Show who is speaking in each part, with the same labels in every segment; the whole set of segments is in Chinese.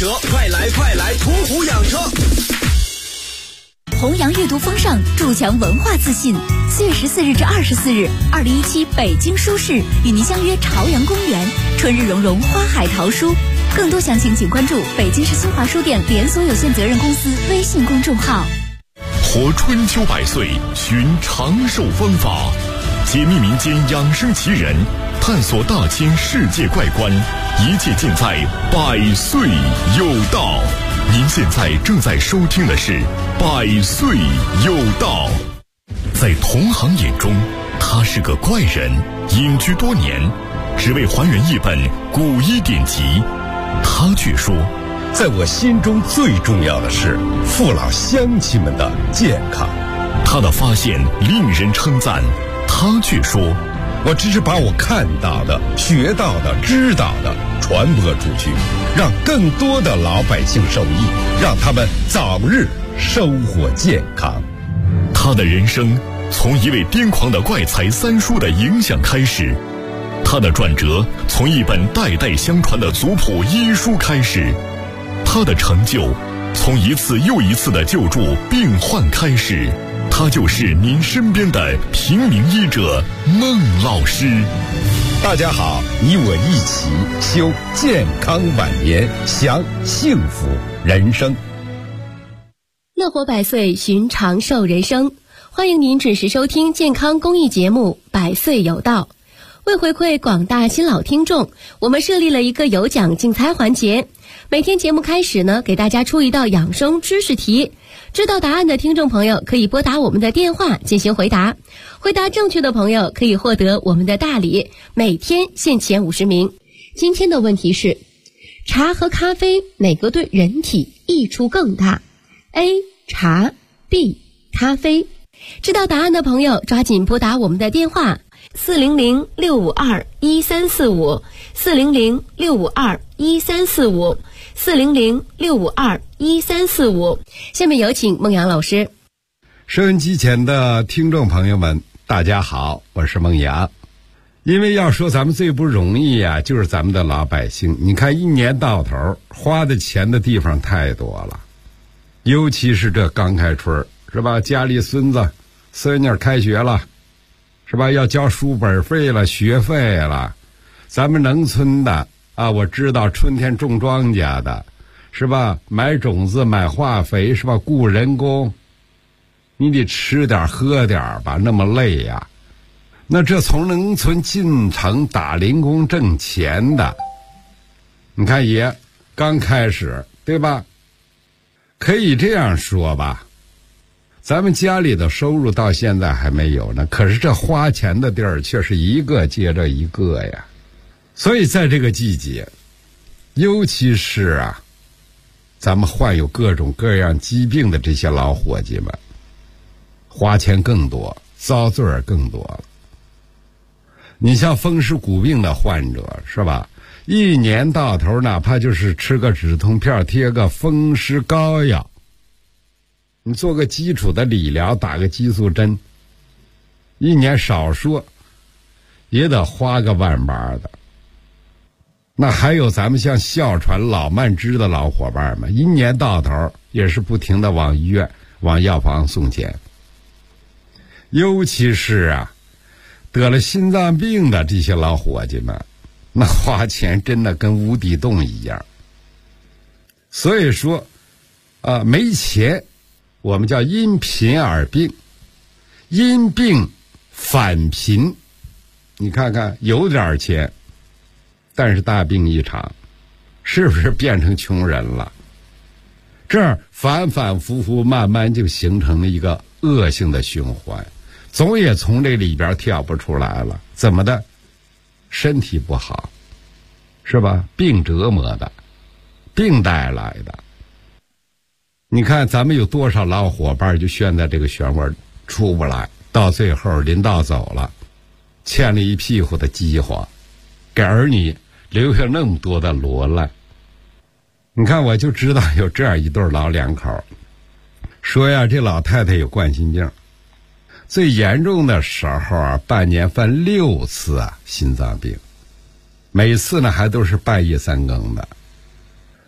Speaker 1: 者，快来途虎养车！
Speaker 2: 弘扬阅读风尚，筑强文化自信。4月14日至24日，2017北京书市与您相约朝阳公园，春日融融，花海淘书。更多详情请关注北京市新华书店连锁有限责任公司微信公众号。
Speaker 3: 活春秋百岁，寻长寿方法，解密民间养生奇人，探索大千世界怪观，一切尽在百岁有道。您现在正在收听的是百岁有道。在同行眼中，他是个怪人，隐居多年，只为还原一本古医典籍。他却说，
Speaker 4: 在我心中最重要的是父老乡亲们的健康。
Speaker 3: 他的发现令人称赞，他却说，
Speaker 4: 我只是把我看到的、学到的、知道的传播出去，让更多的老百姓受益，让他们早日收获健康。
Speaker 3: 他的人生从一位癫狂的怪才三叔的影响开始，他的转折从一本代代相传的族谱医书开始，他的成就从一次又一次的救助病患开始。他就是您身边的平民医者孟老师。
Speaker 4: 大家好，你我一起修健康晚年，享幸福人生。
Speaker 5: 乐活百岁，寻长寿人生。欢迎您准时收听健康公益节目《百岁有道》。为回馈广大新老听众，我们设立了一个有奖竞猜环节。每天节目开始呢，给大家出一道养生知识题。知道答案的听众朋友可以拨打我们的电话进行回答，回答正确的朋友可以获得我们的大礼，每天限前50名。今天的问题是，茶和咖啡哪个对人体益处更大？ A. 茶 B. 咖啡。知道答案的朋友抓紧拨打我们的电话400-652-1345 400-652-1345 400-652-1345。下面有请孟阳老师。
Speaker 4: 收音机前的听众朋友们，大家好，我是孟阳。因为要说咱们最不容易啊，就是咱们的老百姓。你看一年到头花的钱的地方太多了，尤其是这刚开春，是吧？家里孙女开学了，是吧？要交书本费了，学费了。咱们农村的啊，我知道春天种庄稼的，是吧？买种子，买化肥，是吧？雇人工，你得吃点喝点吧，那么累呀。那这从农村进城打零工挣钱的，你看也刚开始，对吧？可以这样说吧，咱们家里的收入到现在还没有呢，可是这花钱的地儿却是一个接着一个呀。所以在这个季节，尤其是啊，咱们患有各种各样疾病的这些老伙计们，花钱更多，遭罪儿更多了。你像风湿骨病的患者，是吧？一年到头哪怕就是吃个止痛片，贴个风湿膏药，你做个基础的理疗，打个激素针，一年少说也得花个万八的。那还有咱们像哮喘、老慢支的老伙伴们，一年到头也是不停的往医院、往药房送钱。尤其是啊，得了心脏病的这些老伙计们，那花钱真的跟无底洞一样。所以说没钱我们叫因贫而病，因病反贫。你看看有点钱但是大病一场，是不是变成穷人了？这儿反反复复慢慢就形成了一个恶性的循环，总也从这里边跳不出来了。怎么的？身体不好，是吧？病折磨的，病带来的。你看咱们有多少老伙伴就陷在这个漩涡出不来，到最后临到走了，欠了一屁股的饥荒，给儿女留下那么多的罗烂。你看我就知道有这样一对老两口，说呀，这老太太有冠心病，最严重的时候啊，半年犯6次啊心脏病，每次呢还都是半夜3更的。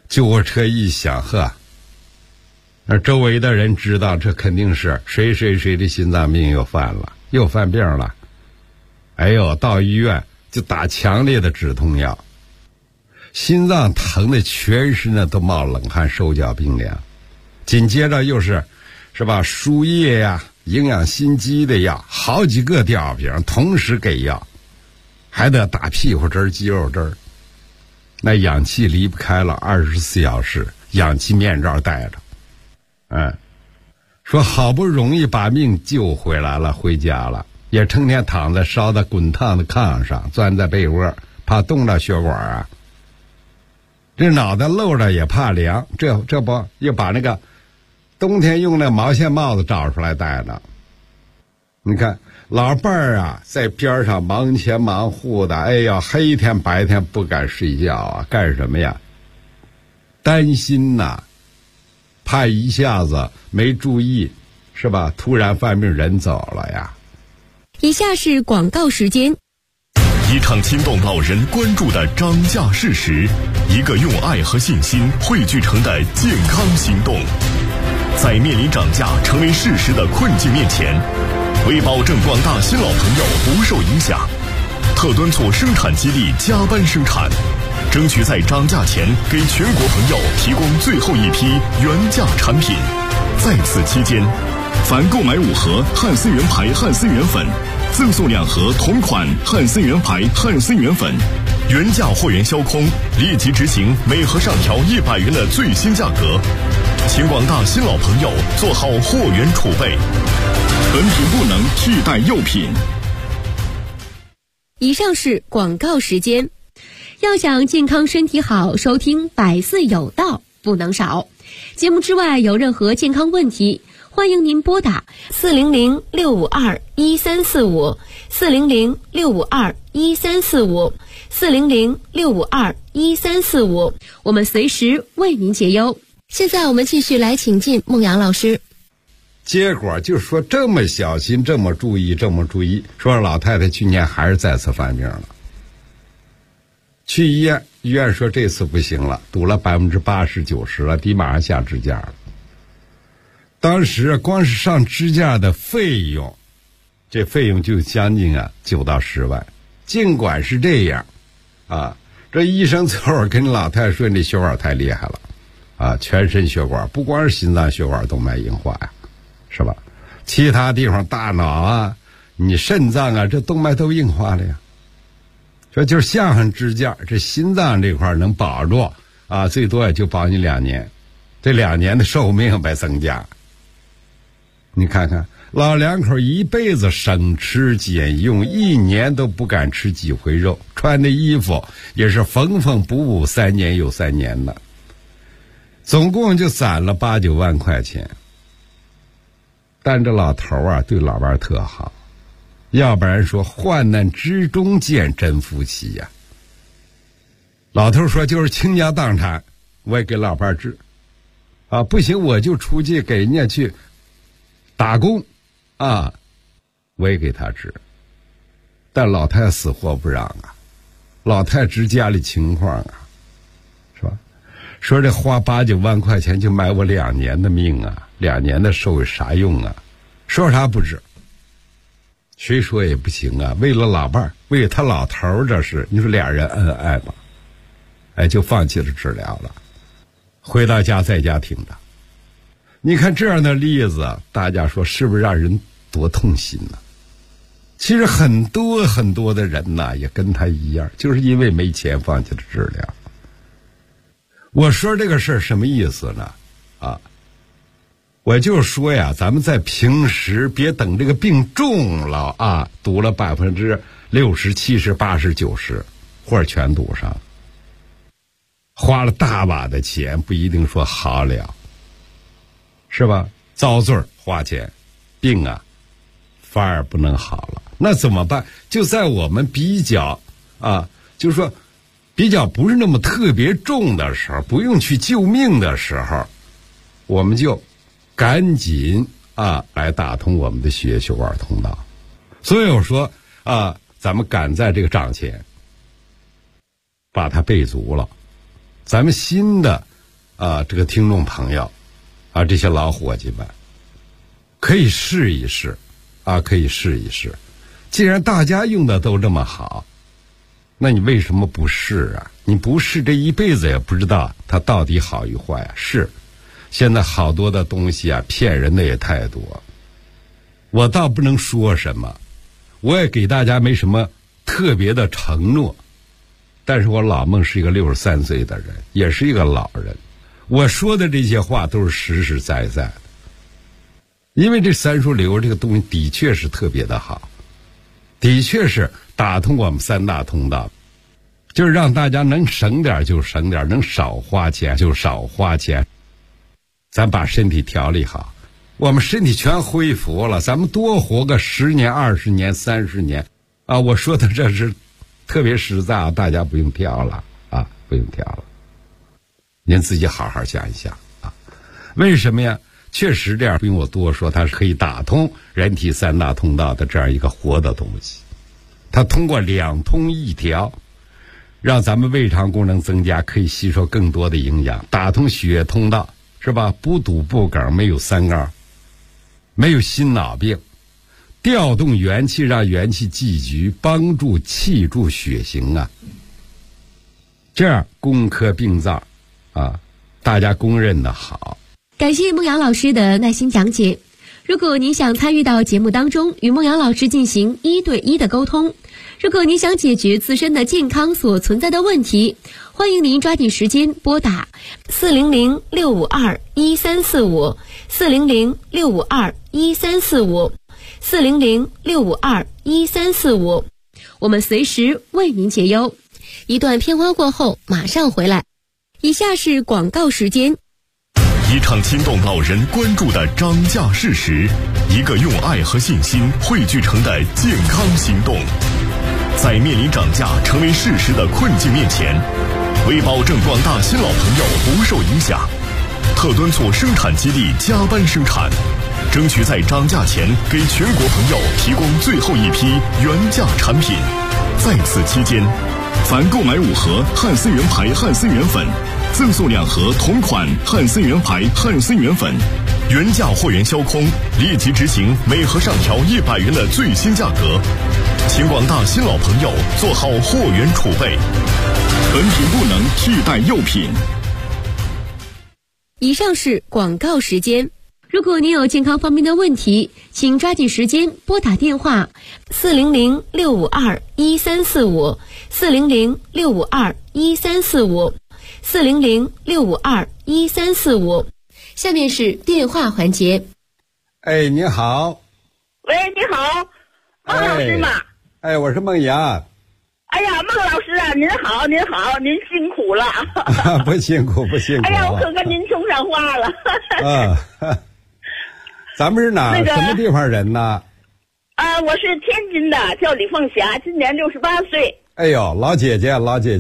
Speaker 4: 救护车一响，呵，那周围的人知道这肯定是谁的心脏病又犯病了。哎呦，到医院就打强烈的止痛药，心脏疼的全身呢都冒冷汗，手脚冰凉。紧接着又是吧，输液呀、营养心肌的药，好几个吊瓶同时给药，还得打屁股针、肌肉针。那氧气离不开了，24小时氧气面罩戴着。说好不容易把命救回来了，回家了，也成天躺在烧得滚烫的炕上，钻在被窝，怕冻到血管啊。这脑袋露着也怕凉，这不又把那个冬天用那毛线帽子找出来戴呢。你看老伴儿啊，在边上忙前忙后的，哎呀，黑天白天不敢睡觉啊，干什么呀？担心呐，怕一下子没注意，是吧？突然犯病人走了呀。
Speaker 5: 以下是广告时间。
Speaker 3: 一场惊动老人关注的涨价事实，一个用爱和信心汇聚成的健康行动。在面临涨价成为事实的困境面前，为保证广大新老朋友不受影响，特敦促生产基地加班生产，争取在涨价前给全国朋友提供最后一批原价产品。在此期间，凡购买5盒汉森源牌汉森源粉，赠送2盒同款汉森源牌汉森源粉，原价货源销空，立即执行每盒上调100元的最新价格。请广大新老朋友做好货源储备，本品不能替代药品。
Speaker 5: 以上是广告时间。要想健康身体好，收听百岁有道不能少。节目之外有任何健康问题，欢迎您拨打400-652-1345 400-652-1345 400-652-1345，我们随时为您解忧。现在我们继续来请进孟阳老师。
Speaker 4: 结果就说这么小心，这么注意，说老太太去年还是再次犯病了。去医院说这次不行了，堵了80%、90%了，得马上下支架了。当时光是上支架的费用，这费用就将近9到10万。尽管是这样啊，这医生最后跟老太太说，你血管太厉害了啊，全身血管，不光是心脏血管动脉硬化呀，是吧？其他地方大脑啊，你肾脏啊，这动脉都硬化了呀。说就是下上支架，这心脏这块能保住啊，最多也就保你2年，这2年的寿命白增加。你看看老两口一辈子省吃俭用，1年都不敢吃几回肉，穿的衣服也是缝缝补补，3年又3年的，总共就攒了8、9万块钱。但这老头啊，对老伴特好，要不然说患难之中见真夫妻呀。老头说就是倾家荡产，我也给老伴治啊，不行我就出去给人家去打工啊，我也给他治。但老太太死活不让啊，老太太知家里情况啊，是吧？说这花8、9万块钱就买我2年的命啊，2年的寿有啥用啊？说啥不治，谁说也不行啊！为了老伴儿，为了他老头儿，这是你说俩人恩爱吧？哎，就放弃了治疗了，回到家在家挺的。你看这样的例子，大家说是不是让人多痛心呢？其实很多的人呐，也跟他一样，就是因为没钱放弃了治疗。我说这个事儿什么意思呢？啊，我就说呀，咱们在平时别等这个病重了啊，堵了60%、70%、80%、90%，或者全堵上，花了大把的钱，不一定说好了，是吧？遭罪花钱，病啊反而不能好了，那怎么办？就在我们比较啊，就是说比较不是那么特别重的时候，不用去救命的时候，我们就赶紧啊来打通我们的血血管通道。所以我说啊，咱们赶在这个账前把它备足了，咱们新的这个听众朋友这些老伙计们可以试一试可以试一试。既然大家用的都这么好，那你为什么不试啊？你不试这一辈子也不知道它到底好与坏啊。是，现在好多的东西骗人的也太多。我倒不能说什么，我也给大家没什么特别的承诺，但是我老孟是一个63岁的人，也是一个老人，我说的这些话都是实实在在的。因为这三书流这个东西的确是特别的好，的确是打通我们3大通道，就是让大家能省点就省点，能少花钱就少花钱，咱把身体调理好，我们身体全恢复了，咱们多活个10年、20年、30年我说的这是特别实在大家不用挑了不用挑了，您自己好好想一想为什么呀？确实这样，不用我多说，它是可以打通人体3大通道的这样一个活的东西。它通过2通1调，让咱们胃肠功能增加，可以吸收更多的营养，打通血液通道，是吧？不堵不梗，没有3高，没有心脑病，调动元气，让元气聚集，帮助气助血行这样攻克病灶大家公认的好。
Speaker 5: 感谢孟阳老师的耐心讲解。如果您想参与到节目当中，与孟阳老师进行1对1的沟通，如果您想解决自身的健康所存在的问题，欢迎您抓紧时间拨打400-652-1345 400-652-1345 400-652-1345，我们随时为您解忧。一段片花过后马上回来。以下是广告时间。
Speaker 3: 一场惊动老人关注的涨价事实，一个用爱和信心汇聚成的健康行动。在面临涨价成为事实的困境面前，为保证广大新老朋友不受影响，特敦促生产基地加班生产，争取在涨价前给全国朋友提供最后一批原价产品。在此期间，凡购买5盒汉森源牌汉森源粉，赠送2盒同款汉森源牌汉森源粉，原价货源销空，立即执行每盒上调100元的最新价格。请广大新老朋友做好货源储备，本品不能替代幼品。
Speaker 5: 以上是广告时间。如果您有健康方面的问题，请抓紧时间拨打电话400-652-1345 400-652-1345 400-652-1345。下面是电话环节。
Speaker 4: 你好。
Speaker 6: 喂，你好，孟老师吗？
Speaker 4: 我是孟阳。
Speaker 6: 哎呀，孟老师您好，您好，您辛苦了。
Speaker 4: 不辛苦，不辛苦。
Speaker 6: 哎呀，我可跟您通上话了。
Speaker 4: 咱们是哪什么地方人呢？
Speaker 6: 我是天津的，叫李凤霞，今年68岁。
Speaker 4: 哎呦，老姐姐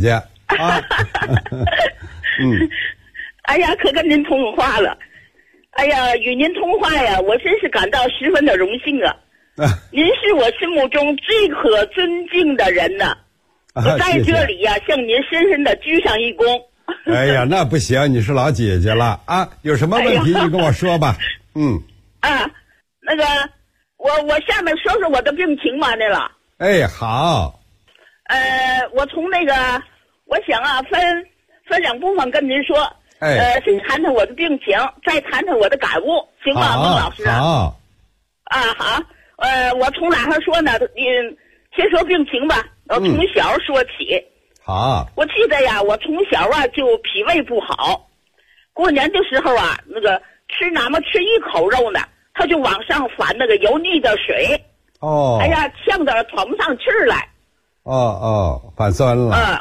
Speaker 6: 哎呀，可跟您通话了。哎呀，与您通话呀，我真是感到十分的荣幸您是我心目中最可尊敬的人呢。我在这里呀，向您深深的鞠上一躬。
Speaker 4: 哎呀，那不行，你是老姐姐了有什么问题你跟我说吧。
Speaker 6: 那个，我下面说说我的病情吧，那了。
Speaker 4: 好。
Speaker 6: 我从那个，我想分2部分跟您说。先谈谈我的病情，再谈谈我的感悟，行吧，孟老师？
Speaker 4: 好。
Speaker 6: 好。我从哪儿说呢？先说病情吧。我从小说起。
Speaker 4: 好。
Speaker 6: 我记得呀，我从小就脾胃不好，过年的时候那个哪么吃一口肉呢，他就往上反那个油腻的水。哎呀，呛得喘不上气儿来。
Speaker 4: 反酸了。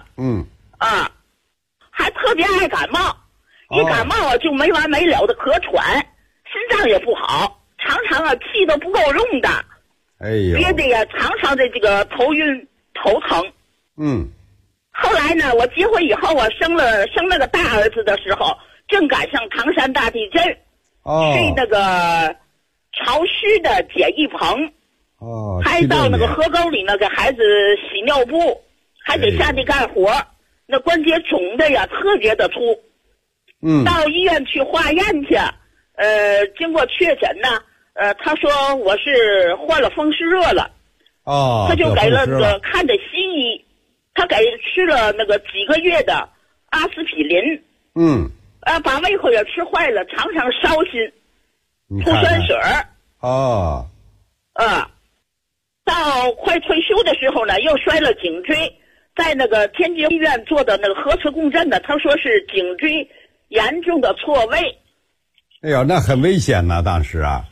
Speaker 6: 还特别爱感冒，一感冒就没完没了的咳喘，心脏也不好，常常气都不够用的。憋得呀，常常的这个头晕头疼。后来呢，我结婚以后生那个大儿子的时候，正赶上唐山大地震，去那个潮湿的简易棚，还到那个河沟里呢给孩子洗尿布，还得下地干活，那关节肿的呀特别的粗。 到医院去化验去，经过确诊呢，他说我是患了风湿热了。他就给了那个看的西医，他给吃了那个几个月的阿司匹林。把胃口也吃坏了，常常烧心，吐酸水儿。到快退休的时候呢，又摔了颈椎，在那个天津医院做的那个核磁共振呢，他说是颈椎严重的错位。
Speaker 4: 哎呦，那很危险呐，当时啊。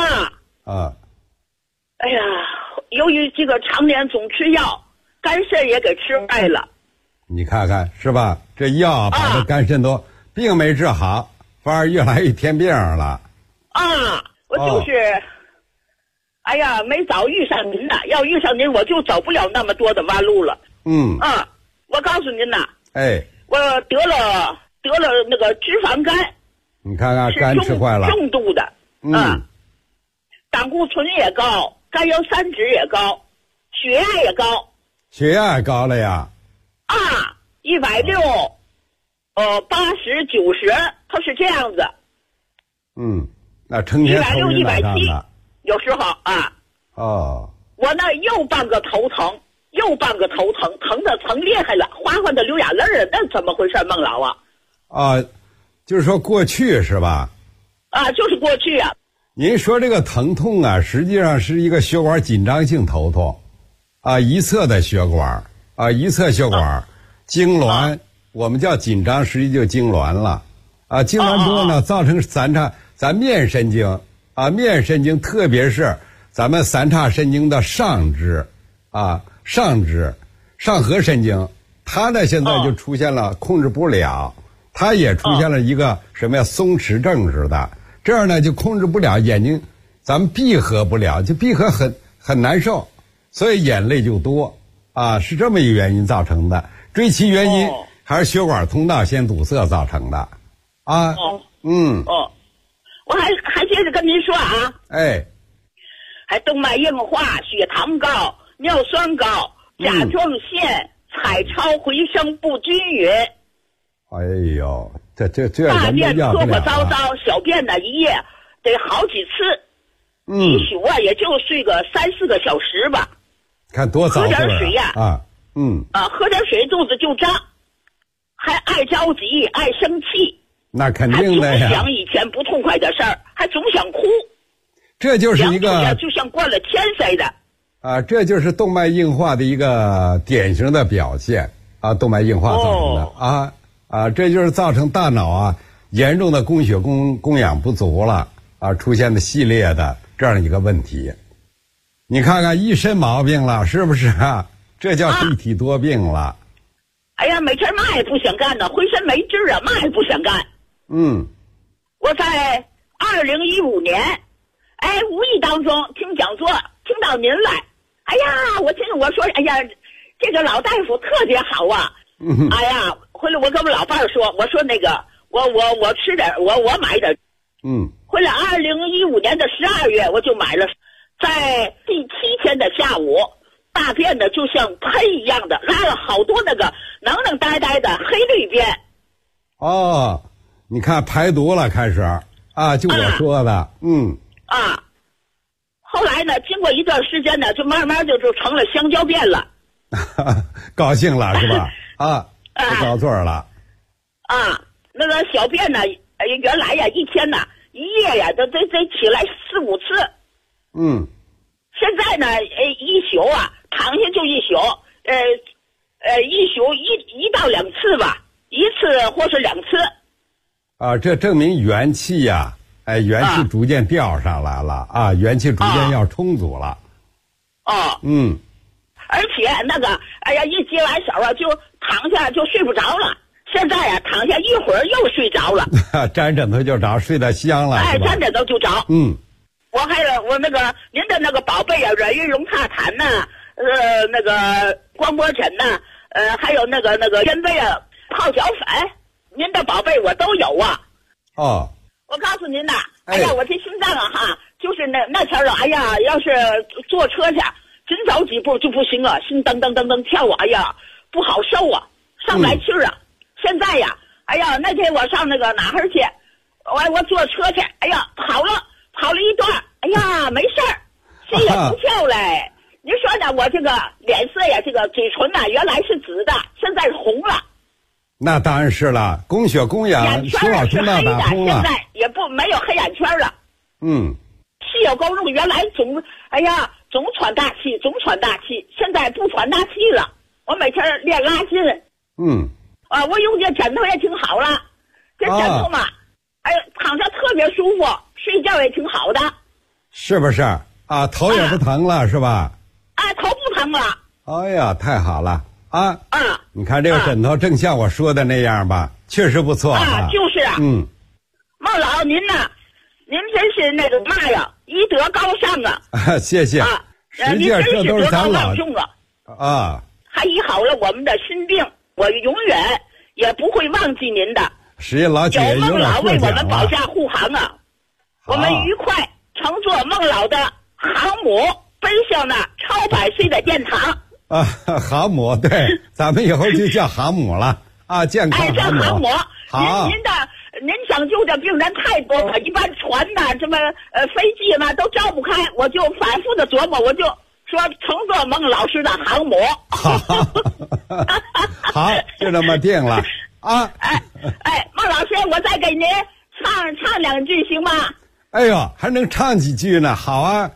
Speaker 6: 哎呀，由于这个常年总吃药，肝肾也给吃坏了。
Speaker 4: 你看看是吧？这药把这肝肾都病没治好，反而越来越添病了。
Speaker 6: 我就是，哎呀，没早遇上您呐，要遇上您，我就走不了那么多的弯路了。我告诉您呐，我得了那个脂肪肝。
Speaker 4: 你看看，肝吃坏了，
Speaker 6: 重度的。胆固醇也高，甘油三酯也高，血压也高。
Speaker 4: 血压也高了呀
Speaker 6: ！160，80，90，它是这样子。
Speaker 4: 那成天头晕脑胀的。
Speaker 6: 160、170，有时候我那右半个头疼，疼的疼厉害了，哗哗的流眼泪儿，那怎么回事，孟老啊？
Speaker 4: 就是说过去是吧？
Speaker 6: 就是过去啊。
Speaker 4: 您说这个疼痛啊，实际上是一个血管紧张性头痛，一侧的血管，一侧血管痉挛，我们叫紧张，实际就痉挛了，痉挛之后呢，造成咱面神经，面神经，特别是咱们三叉神经的上肢，上核神经，它呢现在就出现了控制不了，它也出现了一个什么呀，松弛症似的。这样呢就控制不了眼睛，咱们闭合不了，就闭合很难受，所以眼泪就多是这么一个原因造成的。追其原因还是血管通道先堵塞造成的
Speaker 6: 我还接着跟您说啊，还动脉硬化、血糖高、尿酸高、甲状腺、彩超回升不均匀。
Speaker 4: 哎呦，这
Speaker 6: 大便磕磕糟糟，小便呢一夜得好几次，一宿也就睡个3-4个小时吧。
Speaker 4: 看多早
Speaker 6: 喝点水呀，喝点水肚子就胀，还爱着急，爱生气。
Speaker 4: 那肯定的呀。
Speaker 6: 还总想以前不痛快的事儿，还总想哭。
Speaker 4: 这就是一个
Speaker 6: 就像灌了铅似的。
Speaker 4: 这就是动脉硬化的一个典型的表现动脉硬化造成的这就是造成大脑严重的供血供氧不足了出现的系列的这样一个问题。你看看一身毛病了，是不是这叫一体多病了。
Speaker 6: 哎呀，每天嘛也不想干呢，浑身没劲儿嘛也不想干。我在2015年，无意当中听讲座，听到您来，哎呀，我说，哎呀，这个老大夫特别好啊。哎呀，回来我跟我老伴儿说，我说那个，我吃点，我买点。回来2015年的12月我就买了，在第7天的下午，大便呢就像喷一样的，拉了好多那个能呆呆的黑绿便。
Speaker 4: 你看排毒了，开始就我说的。
Speaker 6: 后来呢，经过一段时间呢，就慢慢就成了香蕉便了。
Speaker 4: 高兴了是吧？不高座了。
Speaker 6: 那个小便呢，原来呀一天呢一夜呀得起来4-5次。现在呢，一宿躺下就一宿，一宿1到2次吧，一次或是2次。
Speaker 4: 这证明元气呀，元气逐渐调上来了元气逐渐要充足了。
Speaker 6: 而且那个，哎呀，一接完手就躺下就睡不着了。现在躺下一会儿又睡着了。
Speaker 4: 沾枕头就着，睡得香了。
Speaker 6: 沾枕头就着。我那个您的那个宝贝软玉龙榻毯呐，那个光波枕呐，还有那个肩背泡脚粉，您的宝贝我都有我告诉您呐，哎呀，我这心脏就是那前了，哎呀，要是坐车去。紧走几步就不行心噔噔噔噔跳哎呀，不好受上不来气儿现在呀， 哎呀，那天我上那个哪儿去，我坐车去，哎呀，跑了一段，哎呀，没事儿，谁也不笑嘞。你说呢？我这个脸色呀，这个嘴唇呐，原来是紫的，现在是红了。
Speaker 4: 那当然是了，供血供氧，
Speaker 6: 眼圈是黑的，现在也没有黑眼圈了。气有够重，原来总喘大气，现在不喘大气了。我每天练拉筋。我用这枕头也挺好了，这枕头嘛，躺着特别舒服，睡觉也挺好的。
Speaker 4: 是不是啊？头也不疼了，是吧？
Speaker 6: 头不疼了。
Speaker 4: 哎呀，太好了啊！你看这个枕头正像我说的那样吧，确实不错啊。
Speaker 6: 就是啊。孟老您呐，您真是那个嘛呀，医德高尚啊！
Speaker 4: 谢谢。实际上这都是咱老
Speaker 6: 啊，还医好了我们的心病，我永远也不会忘记您的。
Speaker 4: 实际老姐
Speaker 6: 有孟老为我们保驾护航啊，我们愉快乘坐孟老的航母，奔向那超百岁的殿堂。
Speaker 4: 航母，对，咱们以后就叫航母了啊，健康航母。
Speaker 6: 航母。
Speaker 4: 好。
Speaker 6: 您想救的病人太多了，一般船呐，这么飞机嘛都照不开，我就反复的琢磨，我就说乘坐孟老师的航母。
Speaker 4: 好，就这么定了啊！
Speaker 6: 孟老师，我再给您唱两句行吗？
Speaker 4: 哎呦，还能唱几句呢？好啊！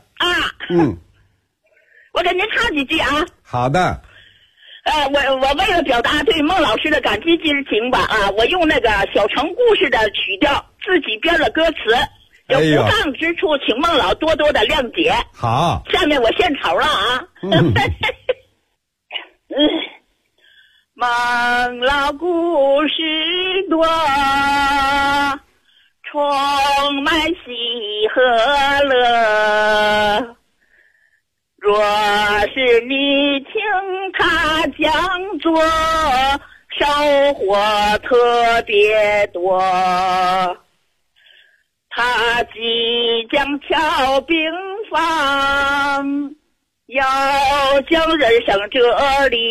Speaker 6: 我给您唱几句啊。
Speaker 4: 好的。
Speaker 6: 我为了表达对孟老师的感激之情吧，我用那个小城故事的曲调自己编了歌词，有不当之处，请孟老多多的谅解。
Speaker 4: 好，
Speaker 6: 下面我献丑了啊。孟老故事多，充满喜和乐。若是你听他讲座，收获特别多。他即将调兵方，要将人生哲理、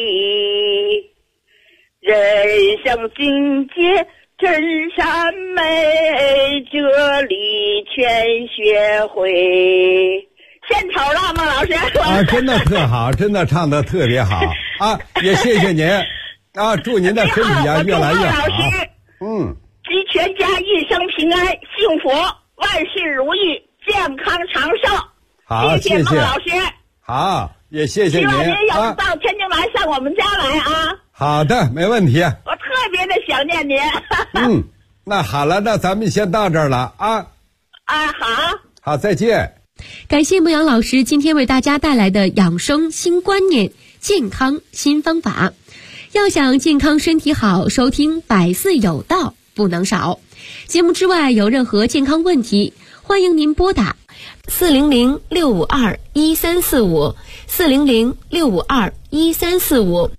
Speaker 6: 人生境界、真善美哲理全学会。献丑了，孟老师。
Speaker 4: 真的特好，真的唱得特别好啊！也谢谢您啊，祝您的身体越来越好。
Speaker 6: 祝全家一生平安、幸福、万事如意、健康长寿。
Speaker 4: 好，
Speaker 6: 谢谢孟老师。
Speaker 4: 好，也谢谢您。
Speaker 6: 希望您有到天津来上我们家来啊。
Speaker 4: 好的，没问题。
Speaker 6: 我特别的想念您。
Speaker 4: 那好了，那咱们先到这儿了啊。好，再见。
Speaker 5: 感谢牧羊老师今天为大家带来的养生新观念、健康新方法。要想健康身体好，收听百岁有道不能少。节目之外有任何健康问题，欢迎您拨打400-652-1345 400-652-1345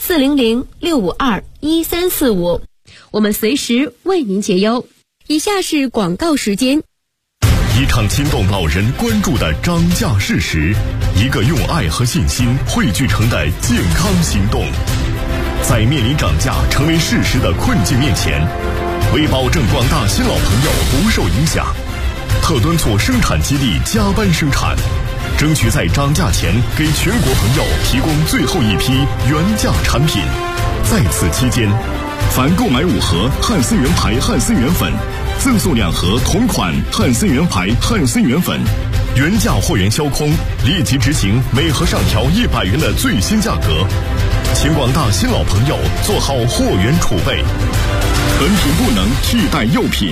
Speaker 5: 400-652-1345，我们随时为您解忧。以下是广告时间。
Speaker 3: 一场惊动老人关注的涨价事实，一个用爱和信心汇聚成的健康行动。在面临涨价成为事实的困境面前，为保证广大新老朋友不受影响，特敦促生产基地加班生产，争取在涨价前给全国朋友提供最后一批原价产品。在此期间，凡购买5盒汉森源牌汉森源粉，赠送2盒同款汉森源牌汉森源粉，原价货源销空，立即执行每盒上调100元的最新价格。请广大新老朋友做好货源储备，本品不能替代幼品。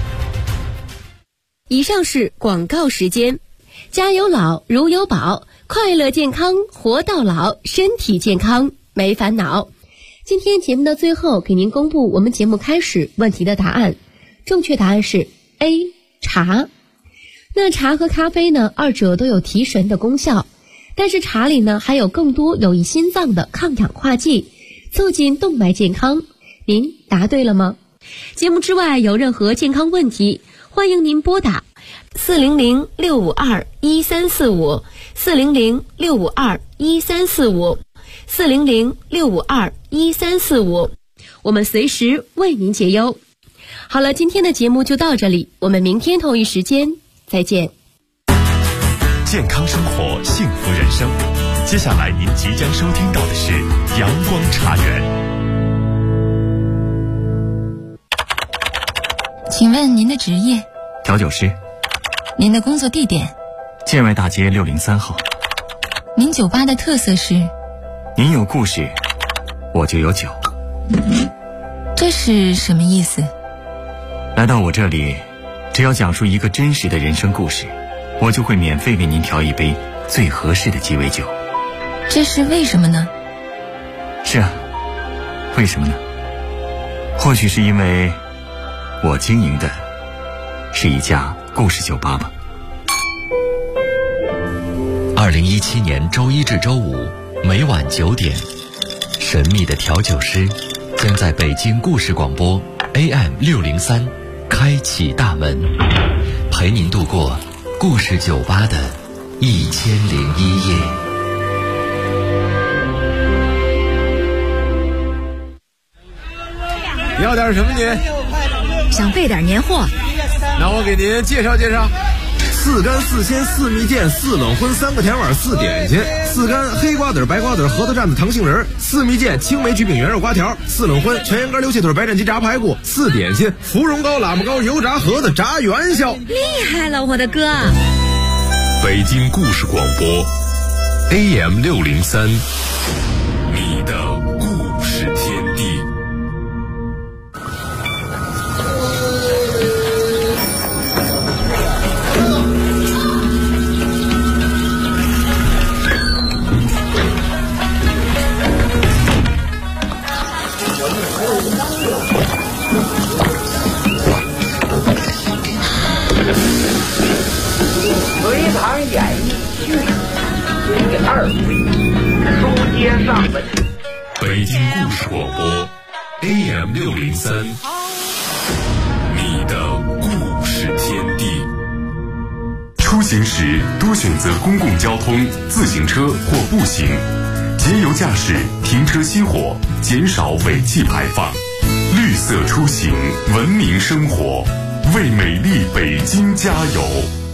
Speaker 5: 以上是广告时间。家有老如有宝，快乐健康活到老，身体健康没烦恼。今天节目的最后，给您公布我们节目开始问题的答案。正确答案是 A 茶。那茶和咖啡呢，二者都有提神的功效，但是茶里呢还有更多有益心脏的抗氧化剂，促进动脉健康。您答对了吗？节目之外有任何健康问题，欢迎您拨打400-652-1345 400-652-1345 400-652-1345， 我们随时为您解忧。好了，今天的节目就到这里，我们明天同一时间再见。
Speaker 3: 健康生活，幸福人生。接下来您即将收听到的是阳光茶园。
Speaker 7: 请问您的职业？
Speaker 8: 调酒师。
Speaker 7: 您的工作地点？
Speaker 8: 建外大街603号。
Speaker 7: 您酒吧的特色是？
Speaker 8: 您有故事，我就有酒。
Speaker 7: 这是什么意思？
Speaker 8: 来到我这里，只要讲述一个真实的人生故事，我就会免费为您调一杯最合适的鸡尾酒。
Speaker 7: 这是为什么呢？
Speaker 8: 是啊，为什么呢？或许是因为我经营的是一家故事酒吧吧。
Speaker 9: 2017年周一至周五每晚9点，神秘的调酒师将在北京故事广播 AM603开启大门，陪您度过故事酒吧的1001夜。
Speaker 10: 你要点什么您？
Speaker 2: 想备点年货。
Speaker 10: 那我给您介绍介绍。4干4鲜4蜜饯4冷荤3个甜碗4点心，4干黑瓜子白瓜子核桃蘸子糖杏仁，4蜜饯青梅曲饼圆肉瓜条，4冷荤全羊肝溜蟹腿白斩鸡炸排骨，4点心芙蓉糕喇嘛糕油炸盒子炸元宵。
Speaker 2: 厉害了，我的哥！
Speaker 3: 北京故事广播 AM603，你的故事天地。
Speaker 6: 隋唐演艺剧第2回书接上文。
Speaker 3: 北京故事广播 AM603，你的故事天地。出行时多选择公共交通、自行车或步行，节油驾驶，停车熄火，减少尾气排放。绿色出行，文明生活，为美丽北京加油。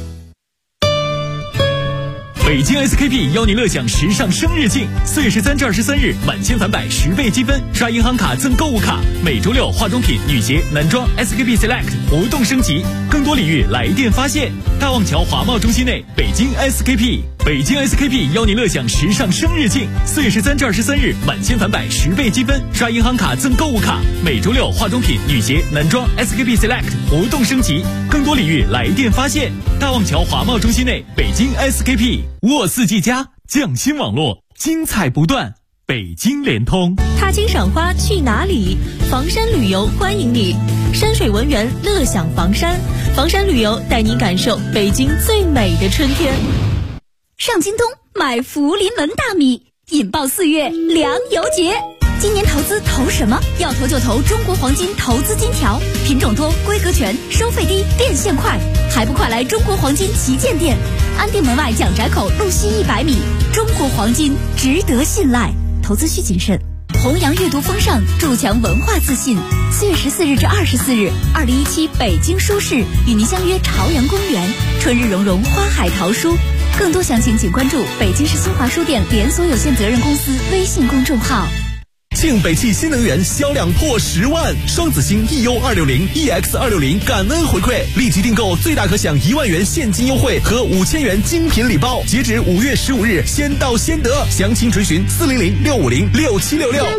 Speaker 11: 北京 SKP 邀您乐享时尚生日庆，4月13至23日满千返百10倍积分，刷银行卡赠购物卡。每周六化妆品、女鞋、男装 SKP Select 活动升级，更多礼遇来电发现。大望桥华贸中心内，北京 SKP。北京 SKP 邀您乐享时尚生日庆，4月13至23日满千返百10倍积分，刷银行卡赠购物卡。每周六化妆品、女鞋、男装 SKP Select 活动升级，更多礼遇来电发现。大望桥华贸中心内，北京 SKP。沃四季家匠心网络，精彩不断。北京联通，
Speaker 2: 踏青赏花去哪里？房山旅游欢迎你，山水文园乐享房山，房山旅游带您感受北京最美的春天。上京东买福临门大米，引爆4月粮油节。今年投资投什么？要投就投中国黄金投资金条，品种多，规格全，收费低，变现快，还不快来中国黄金旗舰店，安定门外蒋宅口路西100米。中国黄金值得信赖，投资需谨慎。弘扬阅读风尚，筑强文化自信。4月14日至24日，2017北京书市与您相约朝阳公园，春日融融，花海淘书。更多详情请关注北京市新华书店连锁有限责任公司微信公众号。
Speaker 11: 庆北汽新能源销量破10万，双子星 EU260、EX260 感恩回馈，立即订购最大可享1万元现金优惠和5000元精品礼包，截止5月15日，先到先得。详情垂询400-650-6766。